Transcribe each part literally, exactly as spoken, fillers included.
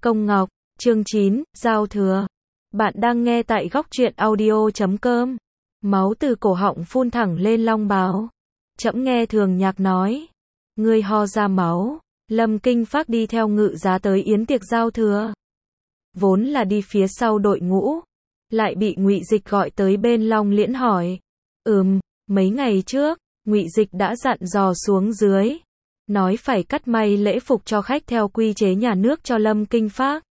Công Ngọc, chương chín, Giao Thừa. Bạn đang nghe tại góc truyện audio chấm com. Máu từ cổ họng phun thẳng lên long bào. Trẫm nghe Thường Nhạc nói. Ngươi ho ra máu. Lâm Kinh Phác đi theo Ngự Giá tới yến tiệc giao thừa. Vốn là đi phía sau đội ngũ. Lại bị Ngụy Dịch gọi tới bên Long Liễn hỏi. Ừm, mấy ngày trước, Ngụy Dịch đã dặn dò xuống dưới. Nói phải cắt may lễ phục cho khách theo quy chế nhà nước cho Lâm Kinh Phác.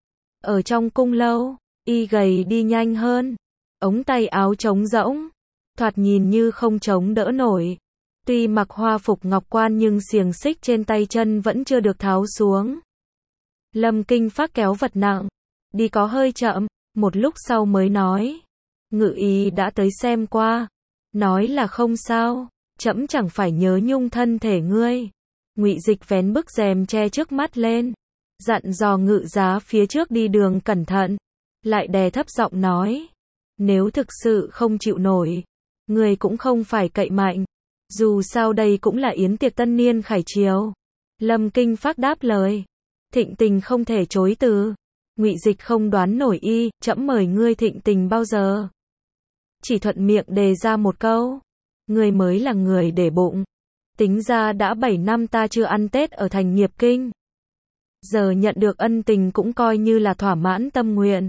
Ở trong cung lâu, y gầy đi nhanh hơn. Ống tay áo trống rỗng. Thoạt nhìn như không chống đỡ nổi. Tuy mặc hoa phục ngọc quan nhưng xiềng xích trên tay chân vẫn chưa được tháo xuống. Lâm Kinh Phác kéo vật nặng. Đi có hơi chậm, một lúc sau mới nói. Ngự y đã tới xem qua. Nói là không sao, trẫm chẳng phải nhớ nhung thân thể ngươi. Ngụy Dịch vén bức rèm che trước mắt lên. Dặn dò Ngự Giá phía trước đi đường cẩn thận. Lại đè thấp giọng nói. Nếu thực sự không chịu nổi, ngươi cũng không phải cậy mạnh. Dù sao đây cũng là yến tiệc tân niên khải triều. Lâm Kinh Phác đáp lời. Thịnh tình không thể chối từ. Ngụy Dịch không đoán nổi y, trẫm mời ngươi thịnh tình bao giờ? Chỉ thuận miệng đề ra một câu. Ngươi mới là người để bụng. Tính ra đã bảy năm ta chưa ăn Tết ở thành Nghiệp Kinh. Giờ nhận được ân tình cũng coi như là thỏa mãn tâm nguyện.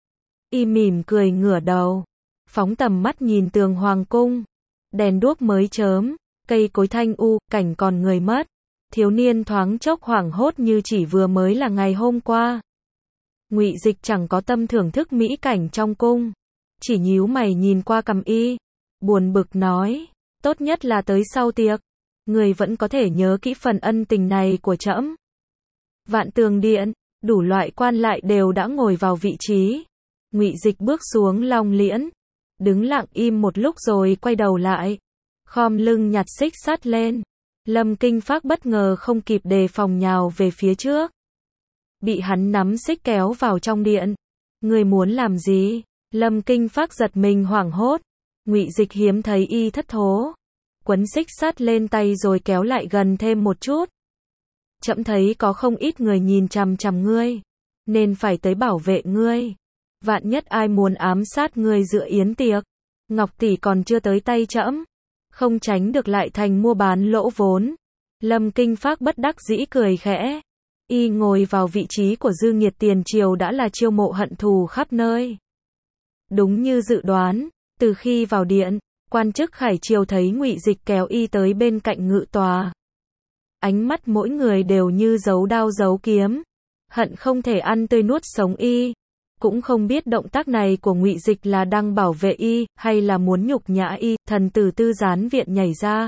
Y mỉm cười ngửa đầu. Phóng tầm mắt nhìn tường hoàng cung. Đèn đuốc mới chớm, cây cối thanh u, cảnh còn người mất. Thiếu niên thoáng chốc hoảng hốt như chỉ vừa mới là ngày hôm qua. Ngụy Dịch chẳng có tâm thưởng thức mỹ cảnh trong cung. Chỉ nhíu mày nhìn qua cằm y. Buồn bực nói. Tốt nhất là tới sau tiệc. Người vẫn có thể nhớ kỹ phần ân tình này của trẫm. Vạn Tường Điện, đủ loại quan lại đều đã ngồi vào vị trí. Ngụy Dịch bước xuống Long Liễn. Đứng lặng im một lúc rồi quay đầu lại. Khom lưng nhặt xích sắt lên. Lâm Kinh Phác bất ngờ không kịp đề phòng nhào về phía trước. Bị hắn nắm xích kéo vào trong điện. Người muốn làm gì? Lâm Kinh Phác giật mình hoảng hốt. Ngụy Dịch hiếm thấy y thất thố. Quấn xích sắt lên tay rồi kéo lại gần thêm một chút. Trẫm thấy có không ít người nhìn chằm chằm ngươi. Nên phải tới bảo vệ ngươi. Vạn nhất ai muốn ám sát ngươi giữa yến tiệc. Ngọc tỷ còn chưa tới tay trẫm. Không tránh được lại thành mua bán lỗ vốn. Lâm Kinh Phác bất đắc dĩ cười khẽ. Y ngồi vào vị trí của dư nghiệt tiền triều đã là chiêu mộ hận thù khắp nơi. Đúng như dự đoán, từ khi vào điện, quan chức khải triều thấy Ngụy Dịch kéo y tới bên cạnh ngự tòa. Ánh mắt mỗi người đều như giấu đao giấu kiếm. Hận không thể ăn tươi nuốt sống y. Cũng không biết động tác này của Ngụy Dịch là đang bảo vệ y, hay là muốn nhục nhã y. Thần tử Tư Gián Viện nhảy ra.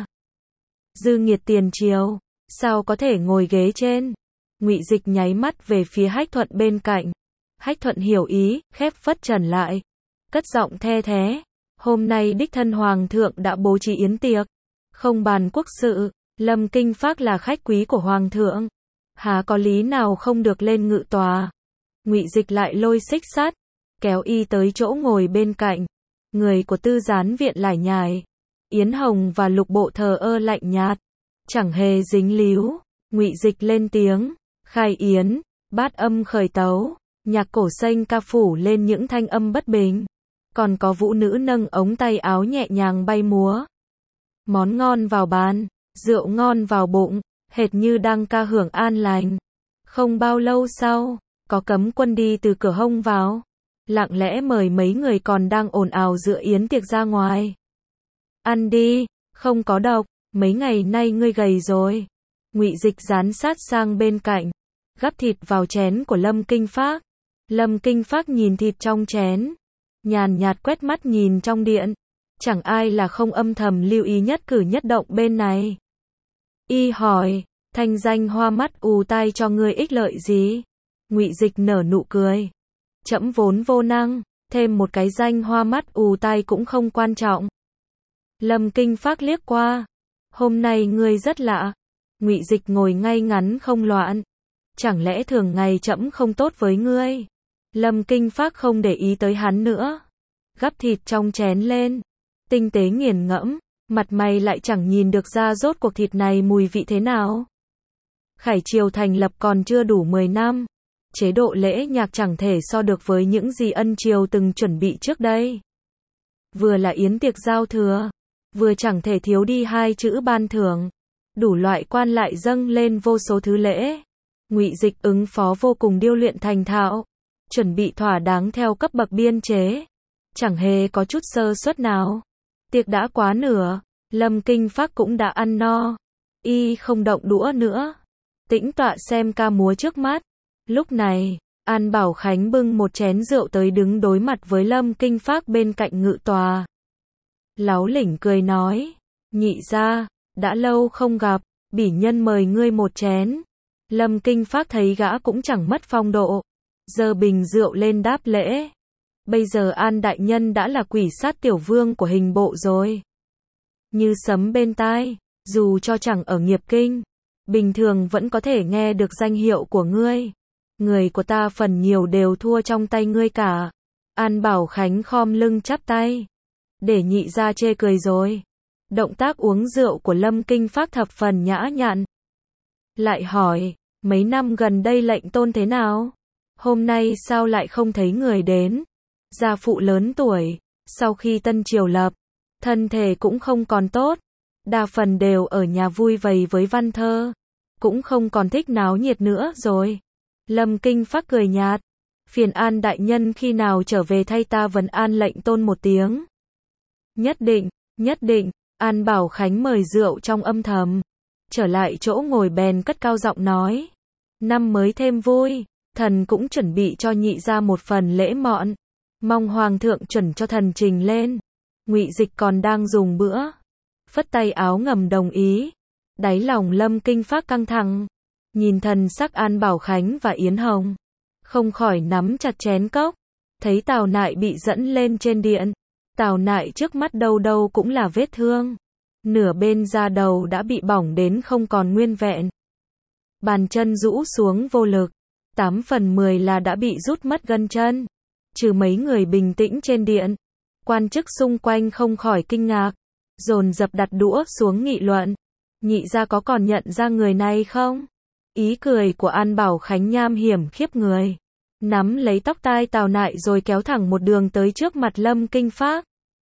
Dư nghiệt tiền triều, sao có thể ngồi ghế trên? Ngụy Dịch nháy mắt về phía Hách Thuận bên cạnh. Hách Thuận hiểu ý, khép phất trần lại. Cất giọng the thé. Hôm nay đích thân hoàng thượng đã bố trí yến tiệc. Không bàn quốc sự, Lâm Kinh Phác là khách quý của hoàng thượng. Há có lý nào không được lên ngự tòa? Ngụy Dịch lại lôi xích sắt, kéo y tới chỗ ngồi bên cạnh. Người của Tư Gián Viện lải nhải. Yến Hồng và Lục Bộ thờ ơ lạnh nhạt. Chẳng hề dính líu. Ngụy Dịch lên tiếng. Khai yến, bát âm khởi tấu. Nhạc cổ xanh ca phủ lên những thanh âm bất bình. Còn có vũ nữ nâng ống tay áo nhẹ nhàng bay múa. Món ngon vào bàn, rượu ngon vào bụng, hệt như đang ca hưởng an lành. Không bao lâu sau, có cấm quân đi từ cửa hông vào. Lặng lẽ mời mấy người còn đang ồn ào giữa yến tiệc ra ngoài. Ăn đi, không có độc, mấy ngày nay ngươi gầy rồi. Ngụy Dịch dán sát sang bên cạnh, gắp thịt vào chén của Lâm Kinh Phác. Lâm Kinh Phác nhìn thịt trong chén, nhàn nhạt quét mắt nhìn trong điện. Chẳng ai là không âm thầm lưu ý nhất cử nhất động bên này. Y hỏi, thanh danh hoa mắt ù tai cho ngươi ích lợi gì? Ngụy Dịch nở nụ cười. Trẫm vốn vô năng, thêm một cái danh hoa mắt ù tai cũng không quan trọng. Lâm Kinh Phác liếc qua. Hôm nay ngươi rất lạ. Ngụy Dịch ngồi ngay ngắn không loạn. Chẳng lẽ thường ngày trẫm không tốt với ngươi? Lâm Kinh Phác không để ý tới hắn nữa. Gắp thịt trong chén lên. Tinh tế nghiền ngẫm. Mặt mày lại chẳng nhìn được ra rốt cuộc thịt này mùi vị thế nào. Khải triều thành lập còn chưa đủ mười năm. chế độ lễ nhạc chẳng thể so được với những gì ân triều từng chuẩn bị trước đây. Vừa là yến tiệc giao thừa, vừa chẳng thể thiếu đi hai chữ ban thưởng, đủ loại quan lại dâng lên vô số thứ lễ. Ngụy Dịch ứng phó vô cùng điêu luyện thành thạo, chuẩn bị thỏa đáng theo cấp bậc biên chế, chẳng hề có chút sơ suất nào. Tiệc đã quá nửa, Lâm Kinh Phác cũng đã ăn no, y không động đũa nữa, tĩnh tọa xem ca múa trước mắt. Lúc này, An Bảo Khánh bưng một chén rượu tới đứng đối mặt với Lâm Kinh Phác bên cạnh ngự tòa. Láu lỉnh cười nói, nhị gia, đã lâu không gặp, bỉ nhân mời ngươi một chén. Lâm Kinh Phác thấy gã cũng chẳng mất phong độ, giơ bình rượu lên đáp lễ. Bây giờ An đại nhân đã là quỷ sát tiểu vương của hình bộ rồi. Như sấm bên tai, dù cho chẳng ở nghiệp kinh, bình thường vẫn có thể nghe được danh hiệu của ngươi. Người của ta phần nhiều đều thua trong tay ngươi cả. An Bảo Khánh khom lưng chắp tay, để nhị gia chê cười rồi. Động tác uống rượu của Lâm Kinh Phác thập phần nhã nhặn. Lại hỏi, mấy năm gần đây lệnh tôn thế nào? Hôm nay sao lại không thấy người đến? Gia phụ lớn tuổi, sau khi tân triều lập, thân thể cũng không còn tốt, đa phần đều ở nhà vui vầy với văn thơ, cũng không còn thích náo nhiệt nữa rồi. Lâm Kinh Phác cười nhạt, phiền An đại nhân khi nào trở về thay ta vấn an lệnh tôn một tiếng. Nhất định, nhất định. An Bảo Khánh mời rượu trong âm thầm, trở lại chỗ ngồi bèn cất cao giọng nói, năm mới thêm vui, thần cũng chuẩn bị cho nhị gia một phần lễ mọn, mong hoàng thượng chuẩn cho thần trình lên. Ngụy Dịch còn đang dùng bữa, phất tay áo ngầm đồng ý. Đáy lòng Lâm Kinh Phác căng thẳng, nhìn thần sắc An Bảo Khánh và Yến Hồng, không khỏi nắm chặt chén cốc. Thấy Tào Nại bị dẫn lên trên điện, Tào Nại trước mắt đâu đâu cũng là vết thương, nửa bên da đầu đã bị bỏng đến không còn nguyên vẹn, bàn chân rũ xuống vô lực, tám phần mười là đã bị rút mất gân chân. Trừ mấy người bình tĩnh trên điện, quan chức xung quanh không khỏi kinh ngạc, dồn dập đặt đũa xuống nghị luận. Nhị gia có còn nhận ra người này không? Ý cười của An Bảo Khánh nham hiểm khiếp người, nắm lấy tóc tai Tào Nại rồi kéo thẳng một đường tới trước mặt Lâm Kinh Phác.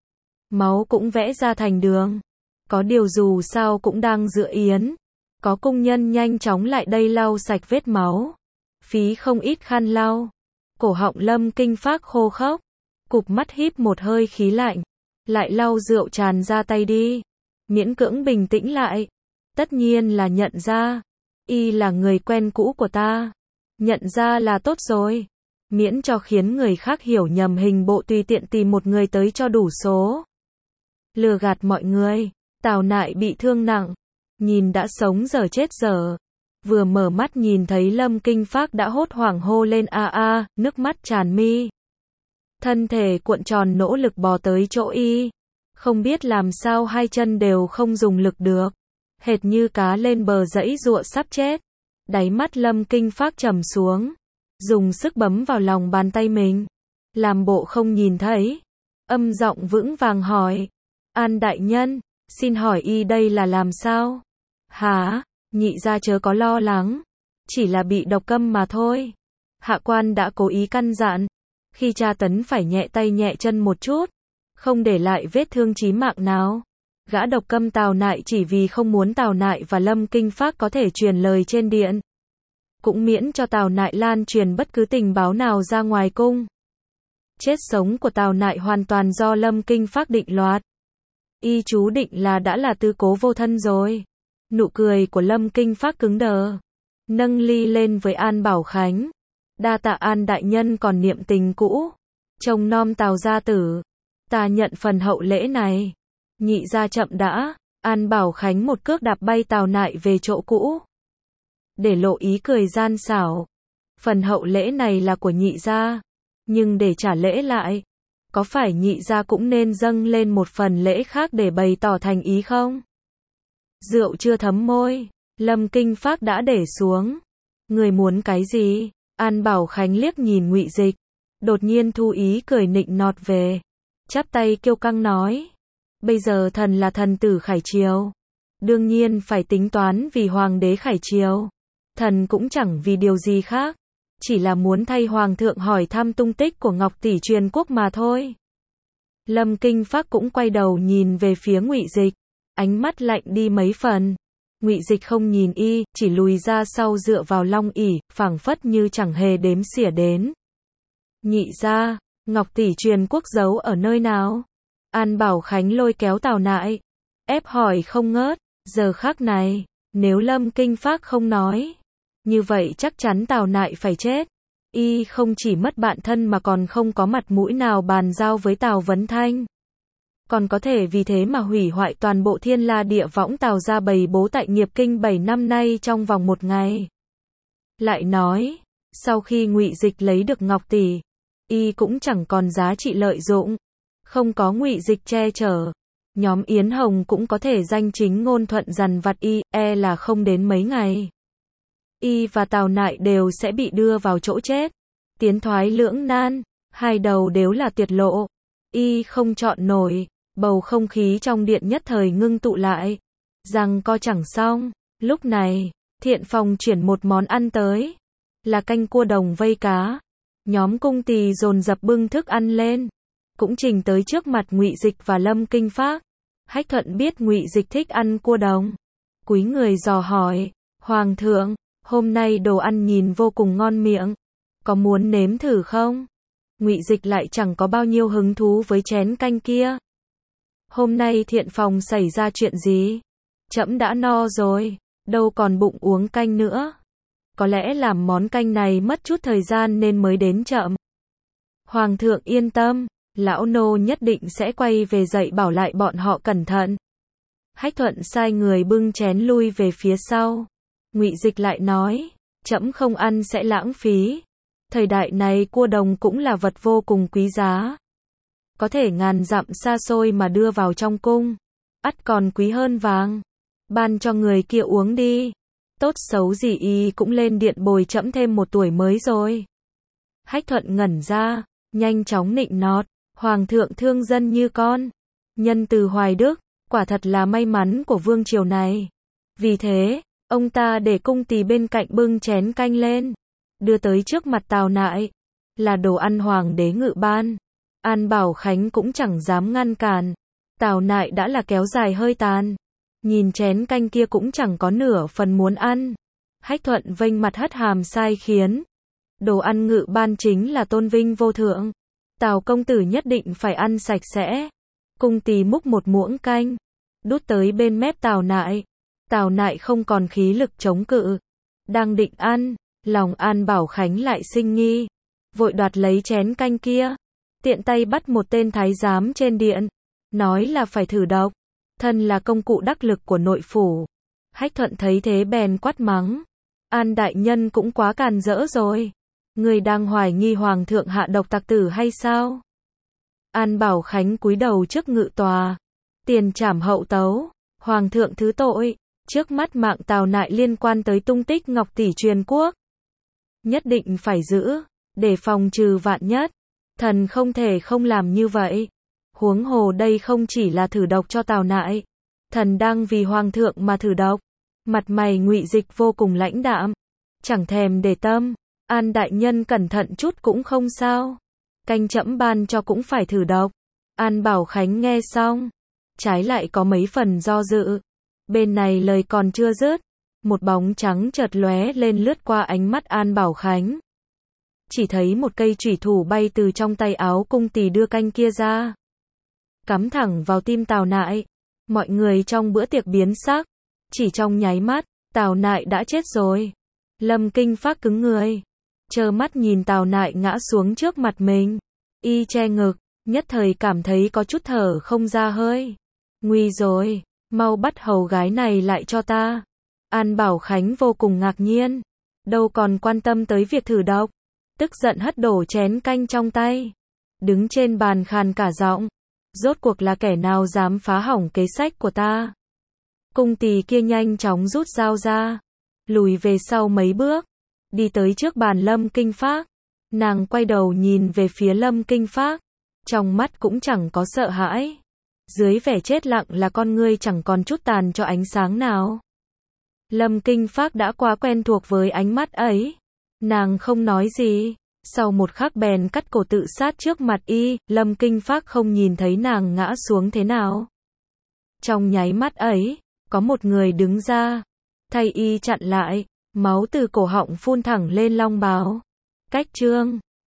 Máu cũng vẽ ra thành đường. Có điều dù sao cũng đang dựa yến, có cung nhân nhanh chóng lại đây lau sạch vết máu, phí không ít khăn lau. Cổ họng Lâm Kinh Phác khô khốc, cụp mắt hít một hơi khí lạnh, lại lau rượu tràn ra tay đi, miễn cưỡng bình tĩnh lại. Tất nhiên là nhận ra, y là người quen cũ của ta. Nhận ra là tốt rồi, miễn cho khiến người khác hiểu nhầm hình bộ tùy tiện tìm một người tới cho đủ số. Lừa gạt mọi người. Tào Nại bị thương nặng, nhìn đã sống giờ chết giờ. Vừa mở mắt nhìn thấy Lâm Kinh Phác đã hốt hoảng hô lên a a, nước mắt tràn mi. Thân thể cuộn tròn nỗ lực bò tới chỗ y. Không biết làm sao hai chân đều không dùng lực được, hệt như cá lên bờ giãy giụa sắp chết. Đáy mắt Lâm Kinh Phác trầm xuống, dùng sức bấm vào lòng bàn tay mình, làm bộ không nhìn thấy. Âm giọng vững vàng hỏi, An đại nhân, xin hỏi y đây là làm sao? Hả? Nhị gia chớ có lo lắng, chỉ là bị độc câm mà thôi. Hạ quan đã cố ý căn dặn, khi tra tấn phải nhẹ tay nhẹ chân một chút, không để lại vết thương chí mạng nào. Gã độc câm Tào Nại chỉ vì không muốn Tào Nại và Lâm Kinh Phác có thể truyền lời trên điện, cũng miễn cho Tào Nại lan truyền bất cứ tình báo nào ra ngoài cung. Chết sống của Tào Nại hoàn toàn do Lâm Kinh Phác định đoạt. Y chú định là đã là tứ cố vô thân rồi. Nụ cười của Lâm Kinh Phác cứng đờ, nâng ly lên với An Bảo Khánh. Đa tạ An đại nhân còn niệm tình cũ, trông nom Tào gia tử, ta nhận phần hậu lễ này. Nhị gia chậm đã. An Bảo Khánh một cước đạp bay Tào Nại về chỗ cũ, để lộ ý cười gian xảo. Phần hậu lễ này là của nhị gia, nhưng để trả lễ lại, có phải nhị gia cũng nên dâng lên một phần lễ khác để bày tỏ thành ý không? Rượu chưa thấm môi, Lâm Kinh Phác đã để xuống. Người muốn cái gì? An Bảo Khánh liếc nhìn Ngụy Dịch, đột nhiên thu ý cười nịnh nọt về, chắp tay kiêu căng nói, bây giờ thần là thần tử Khải Triều, đương nhiên phải tính toán vì hoàng đế Khải Triều. Thần cũng chẳng vì điều gì khác, chỉ là muốn thay hoàng thượng hỏi thăm tung tích của Ngọc tỷ truyền quốc mà thôi. Lâm Kinh Phác cũng quay đầu nhìn về phía Ngụy Dịch, ánh mắt lạnh đi mấy phần. Ngụy Dịch không nhìn y, chỉ lùi ra sau dựa vào long ỷ, phảng phất như chẳng hề đếm xỉa đến. Nhị gia, Ngọc tỷ truyền quốc giấu ở nơi nào? An Bảo Khánh lôi kéo Tào Nại, ép hỏi không ngớt. Giờ khắc này, nếu Lâm Kinh Phác không nói, như vậy chắc chắn Tào Nại phải chết. Y không chỉ mất bạn thân mà còn không có mặt mũi nào bàn giao với Tào Vấn Thanh. Còn có thể vì thế mà hủy hoại toàn bộ Thiên La Địa Võng Tào gia bày bố tại Nghiệp Kinh bảy năm nay trong vòng một ngày. Lại nói, sau khi Ngụy Dịch lấy được Ngọc tỷ, y cũng chẳng còn giá trị lợi dụng. Không có Ngụy Dịch che chở, nhóm Yến Hồng cũng có thể danh chính ngôn thuận dằn vặt y, e là không đến mấy ngày. Y và Tào Nại đều sẽ bị đưa vào chỗ chết. Tiến thoái lưỡng nan, hai đầu đều là tuyệt lộ. Y không chọn nổi, bầu không khí trong điện nhất thời ngưng tụ lại. Rằng co chẳng xong, lúc này, Thiện Phòng chuyển một món ăn tới. Là canh cua đồng vây cá. Nhóm cung tỳ dồn dập bưng thức ăn lên. Cũng trình tới trước mặt Ngụy Dịch và Lâm Kinh Phác. Hách Thuận biết Ngụy Dịch thích ăn cua đồng. Cúi người dò hỏi, Hoàng thượng, hôm nay đồ ăn nhìn vô cùng ngon miệng. Có muốn nếm thử không? Ngụy Dịch lại chẳng có bao nhiêu hứng thú với chén canh kia. Hôm nay Thiện Phòng xảy ra chuyện gì? Trẫm đã no rồi, đâu còn bụng uống canh nữa. Có lẽ làm món canh này mất chút thời gian nên mới đến chậm. Hoàng thượng yên tâm, lão nô nhất định sẽ quay về dạy bảo lại bọn họ cẩn thận. Hách Thuận sai người bưng chén lui về phía sau. Ngụy Dịch lại nói, trẫm không ăn sẽ lãng phí. Thời đại này cua đồng cũng là vật vô cùng quý giá. Có thể ngàn dặm xa xôi mà đưa vào trong cung. Ắt còn quý hơn vàng. Ban cho người kia uống đi. Tốt xấu gì y cũng lên điện bồi trẫm thêm một tuổi mới rồi. Hách Thuận ngẩn ra, nhanh chóng nịnh nọt. Hoàng thượng thương dân như con. Nhân từ hoài đức, quả thật là may mắn của vương triều này. Vì thế, ông ta để cung tỳ bên cạnh bưng chén canh lên. Đưa tới trước mặt Tào Nại. Là đồ ăn hoàng đế ngự ban. An Bảo Khánh cũng chẳng dám ngăn cản. Tào Nại đã là kéo dài hơi tàn. Nhìn chén canh kia cũng chẳng có nửa phần muốn ăn. Hách Thuận vênh mặt hất hàm sai khiến. Đồ ăn ngự ban chính là tôn vinh vô thượng. Tào công tử nhất định phải ăn sạch sẽ. Cung tỳ múc một muỗng canh. Đút tới bên mép Tào Nại. Tào Nại không còn khí lực chống cự. Đang định ăn, lòng An Bảo Khánh lại sinh nghi. Vội đoạt lấy chén canh kia. Tiện tay bắt một tên thái giám trên điện. Nói là phải thử độc. Thân là công cụ đắc lực của nội phủ. Hách Thuận thấy thế bèn quát mắng. An đại nhân cũng quá càn rỡ rồi. Người đang hoài nghi hoàng thượng hạ độc tặc tử hay sao? An Bảo Khánh cúi đầu trước ngự tòa. Tiền trảm hậu tấu. Hoàng thượng thứ tội. Trước mắt mạng Tào Nại liên quan tới tung tích Ngọc tỷ truyền quốc. Nhất định phải giữ. Để phòng trừ vạn nhất. Thần không thể không làm như vậy. Huống hồ đây không chỉ là thử độc cho Tào Nại. Thần đang vì hoàng thượng mà thử độc. Mặt mày Ngụy Dịch vô cùng lãnh đạm. Chẳng thèm để tâm. An đại nhân cẩn thận chút cũng không sao. Canh trẫm ban cho cũng phải thử độc. An Bảo Khánh nghe xong. Trái lại có mấy phần do dự. Bên này lời còn chưa dứt. Một bóng trắng chợt lóe lên lướt qua ánh mắt An Bảo Khánh. Chỉ thấy một cây chủy thủ bay từ trong tay áo cung tỳ đưa canh kia ra. Cắm thẳng vào tim Tào Nại. Mọi người trong bữa tiệc biến sắc. Chỉ trong nháy mắt, Tào Nại đã chết rồi. Lâm Kinh Phác cứng người. Trơ mắt nhìn Tào Nại ngã xuống trước mặt mình. Y che ngực, nhất thời cảm thấy có chút thở không ra hơi. Nguy rồi, mau bắt hầu gái này lại cho ta. An Bảo Khánh vô cùng ngạc nhiên. Đâu còn quan tâm tới việc thử độc. Tức giận hất đổ chén canh trong tay. Đứng trên bàn khàn cả giọng. Rốt cuộc là kẻ nào dám phá hỏng kế sách của ta? Cung tỳ kia nhanh chóng rút dao ra. Lùi về sau mấy bước. Đi tới trước bàn Lâm Kinh Phác. Nàng quay đầu nhìn về phía Lâm Kinh Phác. Trong mắt cũng chẳng có sợ hãi. Dưới vẻ chết lặng là con ngươi chẳng còn chút tàn cho ánh sáng nào. Lâm Kinh Phác đã quá quen thuộc với ánh mắt ấy. Nàng không nói gì. Sau một khắc bèn cắt cổ tự sát trước mặt y, Lâm Kinh Phác không nhìn thấy nàng ngã xuống thế nào. Trong nháy mắt ấy, có một người đứng ra, thay y chặn lại, máu từ cổ họng phun thẳng lên long bào. Cách chương